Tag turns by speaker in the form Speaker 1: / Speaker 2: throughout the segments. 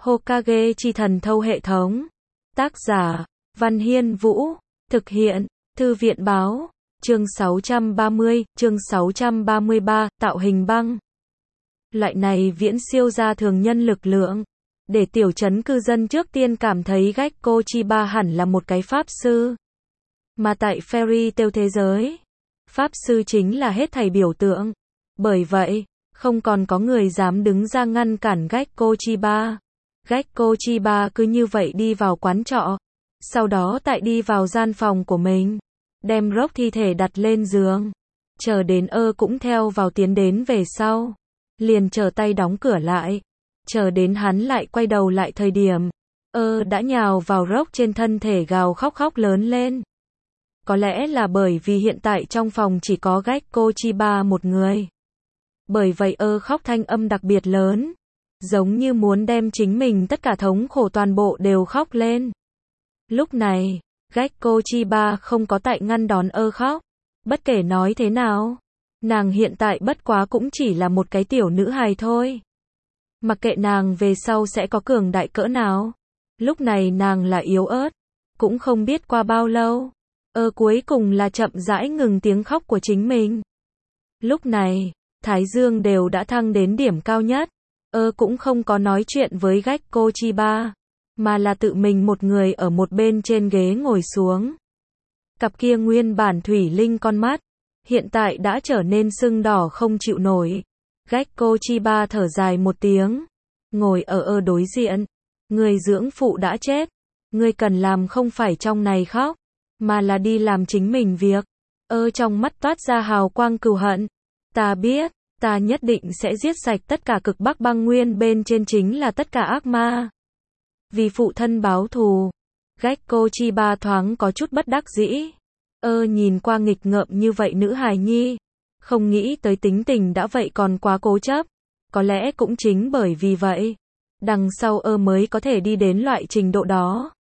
Speaker 1: Hokage chi thần thâu hệ thống. Tác giả, Văn Hiên Vũ. Thực hiện, Thư viện báo. Chương 630, chương 633, tạo hình băng. Loại này viễn siêu ra thường nhân lực lượng. Để tiểu trấn cư dân trước tiên cảm thấy Gekko Chiba hẳn là một cái pháp sư. Mà tại fairy tale thế giới, pháp sư chính là hết thảy biểu tượng. Bởi vậy, không còn có người dám đứng ra ngăn cản Gekko Chiba. Gekko Chiba cứ như vậy đi vào quán trọ. Sau đó tại đi vào gian phòng của mình, đem Rock thi thể đặt lên giường. Chờ đến cũng theo vào tiến đến về sau. Liền trở tay đóng cửa lại. Chờ đến hắn lại quay đầu lại thời điểm, đã nhào vào Rock trên thân thể gào khóc lớn lên. Có lẽ là bởi vì hiện tại trong phòng chỉ có Gekko Chiba một người. Bởi vậy khóc thanh âm đặc biệt lớn. Giống như muốn đem chính mình tất cả thống khổ toàn bộ đều khóc lên. Lúc này, Gekko Chiba không có tại ngăn đón khóc. Bất kể nói thế nào, nàng hiện tại bất quá cũng chỉ là một cái tiểu nữ hài thôi. Mặc kệ nàng về sau sẽ có cường đại cỡ nào. Lúc này nàng là yếu ớt. Cũng không biết qua bao lâu. Cuối cùng là chậm rãi ngừng tiếng khóc của chính mình. Lúc này, Thái Dương đều đã thăng đến điểm cao nhất. Cũng không có nói chuyện với Gekko Chiba. Mà là tự mình một người ở một bên trên ghế ngồi xuống. Cặp kia nguyên bản thủy linh con mắt. Hiện tại đã trở nên sưng đỏ không chịu nổi. Gekko Chiba thở dài một tiếng. Ngồi ở đối diện. Người dưỡng phụ đã chết. Người cần làm không phải trong này khóc. Mà là đi làm chính mình việc. Trong mắt toát ra hào quang cừu hận. Ta biết, ta nhất định sẽ giết sạch tất cả cực Bắc băng nguyên bên trên chính là tất cả ác ma. Vì phụ thân báo thù. Gekko Chiba thoáng có chút bất đắc dĩ. Nhìn qua nghịch ngợm như vậy nữ hài nhi. Không nghĩ tới tính tình đã vậy còn quá cố chấp. Có lẽ cũng chính bởi vì vậy. Đằng sau mới có thể đi đến loại trình độ đó.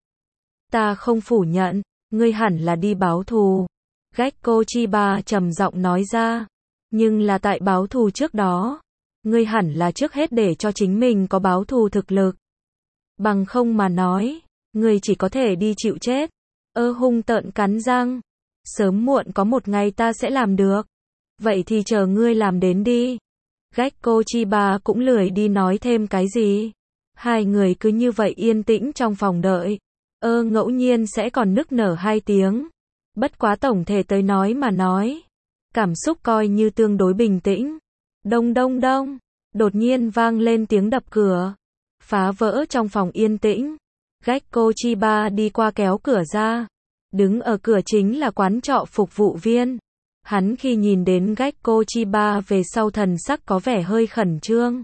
Speaker 1: Ta không phủ nhận. Ngươi hẳn là đi báo thù. Gekko Chiba trầm giọng nói ra. Nhưng là tại báo thù trước đó. Ngươi hẳn là trước hết để cho chính mình có báo thù thực lực. Bằng không mà nói. Ngươi chỉ có thể đi chịu chết. Hung tợn cắn răng. Sớm muộn có một ngày ta sẽ làm được. Vậy thì chờ ngươi làm đến đi. Gekko Chiba cũng lười đi nói thêm cái gì. Hai người cứ như vậy yên tĩnh trong phòng đợi. Ngẫu nhiên sẽ còn nức nở hai tiếng. Bất quá tổng thể tới nói mà nói. Cảm xúc coi như tương đối bình tĩnh. Đông đông đông. Đột nhiên vang lên tiếng đập cửa. Phá vỡ trong phòng yên tĩnh. Gekko Chiba đi qua kéo cửa ra. Đứng ở cửa chính là quán trọ phục vụ viên. Hắn khi nhìn đến Gekko Chiba về sau thần sắc có vẻ hơi khẩn trương.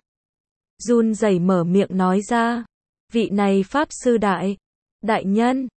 Speaker 1: Run rẩy mở miệng nói ra. Vị này pháp sư đại nhân,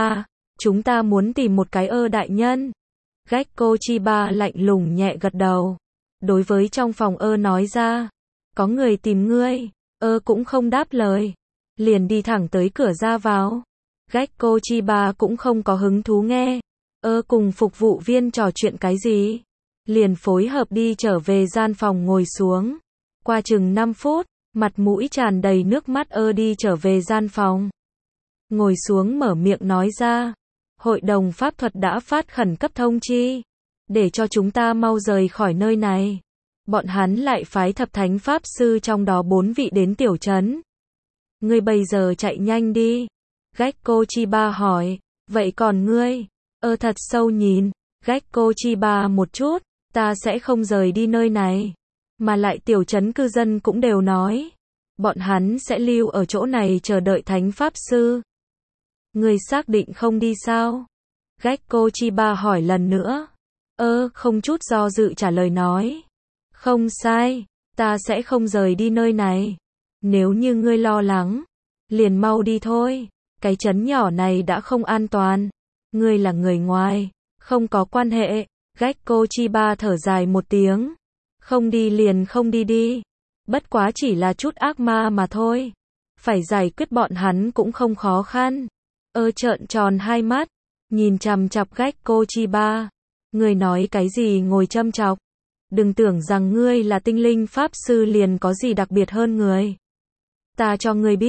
Speaker 1: chúng ta muốn tìm một cái đại nhân. Gekko Chiba lạnh lùng nhẹ gật đầu. Đối với trong phòng nói ra. Có người tìm ngươi. Cũng không đáp lời. Liền đi thẳng tới cửa ra vào. Gekko Chiba cũng không có hứng thú nghe. Cùng phục vụ viên trò chuyện cái gì. Liền phối hợp đi trở về gian phòng ngồi xuống. Qua chừng 5 phút, mặt mũi tràn đầy nước mắt đi trở về gian phòng. Ngồi xuống mở miệng nói ra. Hội đồng pháp thuật đã phát khẩn cấp thông chi. Để cho chúng ta mau rời khỏi nơi này. Bọn hắn lại phái thập thánh pháp sư trong đó 4 vị đến tiểu trấn. Ngươi bây giờ chạy nhanh đi. Gekko Chiba hỏi. Vậy còn ngươi? Thật sâu nhìn. Gekko Chiba một chút. Ta sẽ không rời đi nơi này. Mà lại tiểu trấn cư dân cũng đều nói. Bọn hắn sẽ lưu ở chỗ này chờ đợi thánh pháp sư. Ngươi xác định không đi sao? Gekko Chiba hỏi lần nữa. Không chút do dự trả lời nói. Không sai, ta sẽ không rời đi nơi này. Nếu như ngươi lo lắng, liền mau đi thôi. Cái trấn nhỏ này đã không an toàn. Ngươi là người ngoài, không có quan hệ. Gekko Chiba thở dài một tiếng. Không đi liền không đi đi. Bất quá chỉ là chút ác ma mà thôi. Phải giải quyết bọn hắn cũng không khó khăn. Trợn tròn hai mắt, nhìn chằm chằm Gekko Chiba. Ngươi nói cái gì ngồi châm chọc. Đừng tưởng rằng ngươi là tinh linh pháp sư liền có gì đặc biệt hơn người. Ta cho ngươi biết,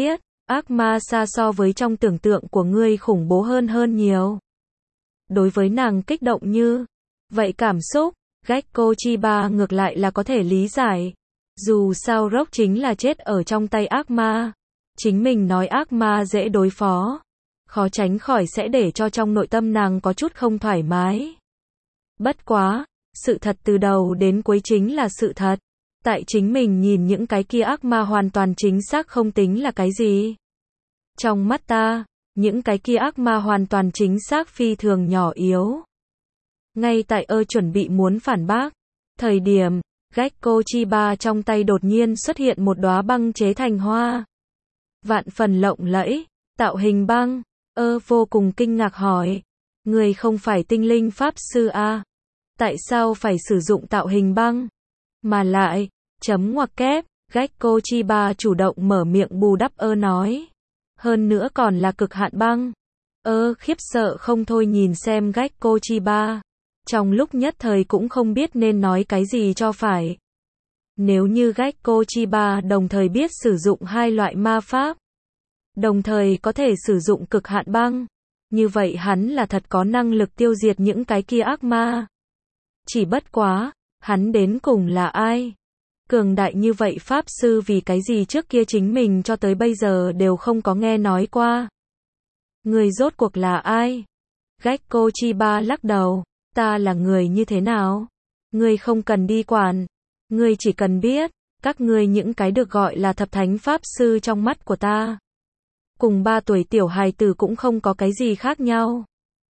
Speaker 1: Ác ma xa so với trong tưởng tượng của ngươi khủng bố hơn nhiều. Đối với nàng kích động như vậy cảm xúc, Gekko Chiba ngược lại là có thể lý giải. Dù sao Rock chính là chết ở trong tay ác ma. Chính mình nói ác ma dễ đối phó, khó tránh khỏi sẽ để cho trong nội tâm nàng có chút không thoải mái. Bất quá, sự thật từ đầu đến cuối chính là sự thật. Tại chính mình nhìn những cái kia ác ma hoàn toàn chính xác không tính là cái gì. Trong mắt ta, những cái kia ác ma hoàn toàn chính xác phi thường nhỏ yếu. Ngay tại chuẩn bị muốn phản bác thời điểm, Gekko Chiba trong tay đột nhiên xuất hiện một đóa băng chế thành hoa. Vạn phần lộng lẫy, tạo hình băng. Vô cùng kinh ngạc hỏi. Người không phải tinh linh pháp sư à? Tại sao phải sử dụng tạo hình băng? Mà lại, chấm ngoặc kép, Gekko Chiba chủ động mở miệng bù đắp nói. Hơn nữa còn là cực hạn băng. Khiếp sợ không thôi nhìn xem Gekko Chiba. Trong lúc nhất thời cũng không biết nên nói cái gì cho phải. Nếu như Gekko Chiba đồng thời biết sử dụng hai loại ma pháp, đồng thời có thể sử dụng cực hạn băng, như vậy hắn là thật có năng lực tiêu diệt những cái kia ác ma. Chỉ bất quá, hắn đến cùng là ai? Cường đại như vậy pháp sư vì cái gì trước kia chính mình cho tới bây giờ đều không có nghe nói qua? Người rốt cuộc là ai? Gekko Chiba lắc đầu. Ta là người như thế nào? Ngươi không cần đi quản. Ngươi chỉ cần biết, các ngươi những cái được gọi là thập thánh pháp sư trong mắt của ta. Cùng 3 tuổi tiểu hài tử cũng không có cái gì khác nhau.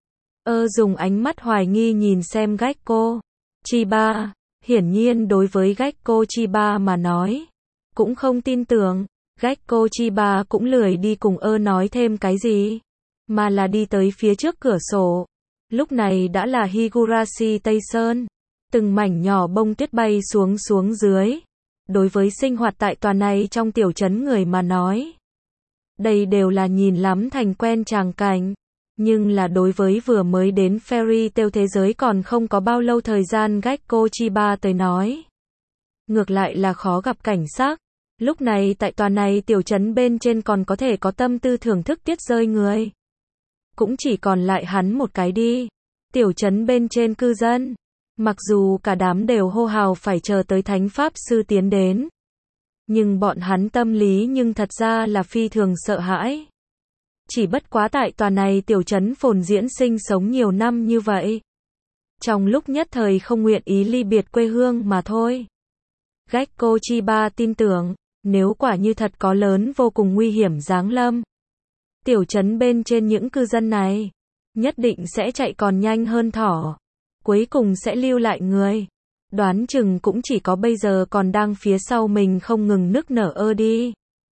Speaker 1: Dùng ánh mắt hoài nghi nhìn xem Gekko Chiba. Hiển nhiên đối với Gekko Chiba mà nói, cũng không tin tưởng. Gekko Chiba cũng lười đi cùng nói thêm cái gì, mà là đi tới phía trước cửa sổ. Lúc này đã là Higurashi Tây Sơn. Từng mảnh nhỏ bông tuyết bay xuống dưới. Đối với sinh hoạt tại tòa này trong tiểu trấn người mà nói, đây đều là nhìn lắm thành quen tràng cảnh. Nhưng là đối với vừa mới đến Fairy Tail thế giới còn không có bao lâu thời gian Gekko Chiba tới nói, ngược lại là khó gặp cảnh sắc. Lúc này tại tòa này tiểu trấn bên trên còn có thể có tâm tư thưởng thức tuyết rơi người, cũng chỉ còn lại hắn một cái đi. Tiểu trấn bên trên cư dân, mặc dù cả đám đều hô hào phải chờ tới thánh pháp sư tiến đến, nhưng bọn hắn tâm lý nhưng thật ra là phi thường sợ hãi. Chỉ bất quá tại tòa này tiểu trấn phồn diễn sinh sống nhiều năm như vậy, trong lúc nhất thời không nguyện ý ly biệt quê hương mà thôi. Gekko Chiba tin tưởng, nếu quả như thật có lớn vô cùng nguy hiểm giáng lâm, tiểu trấn bên trên những cư dân này nhất định sẽ chạy còn nhanh hơn thỏ, cuối cùng sẽ lưu lại người. Đoán chừng cũng chỉ có bây giờ còn đang phía sau mình không ngừng nức nở đi.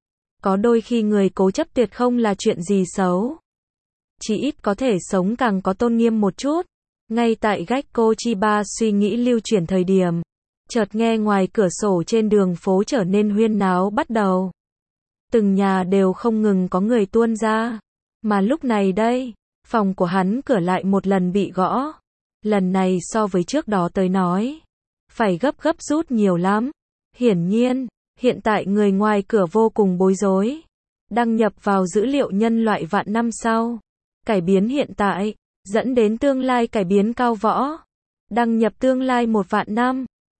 Speaker 1: Có đôi khi người cố chấp tuyệt không là chuyện gì xấu, chỉ ít có thể sống càng có tôn nghiêm một chút. Ngay tại Gekko Chiba suy nghĩ lưu chuyển thời điểm, chợt nghe ngoài cửa sổ trên đường phố trở nên huyên náo bắt đầu. Từng nhà đều không ngừng có người tuôn ra. Mà lúc này đây, phòng của hắn cửa lại một lần bị gõ. Lần này so với trước đó tới nói, phải gấp rút nhiều lắm. Hiển nhiên, hiện tại người ngoài cửa vô cùng bối rối. Đăng nhập vào dữ liệu nhân loại vạn năm sau. Cải biến hiện tại, dẫn đến tương lai cải biến cao võ. Đăng nhập tương lai 1 vạn năm.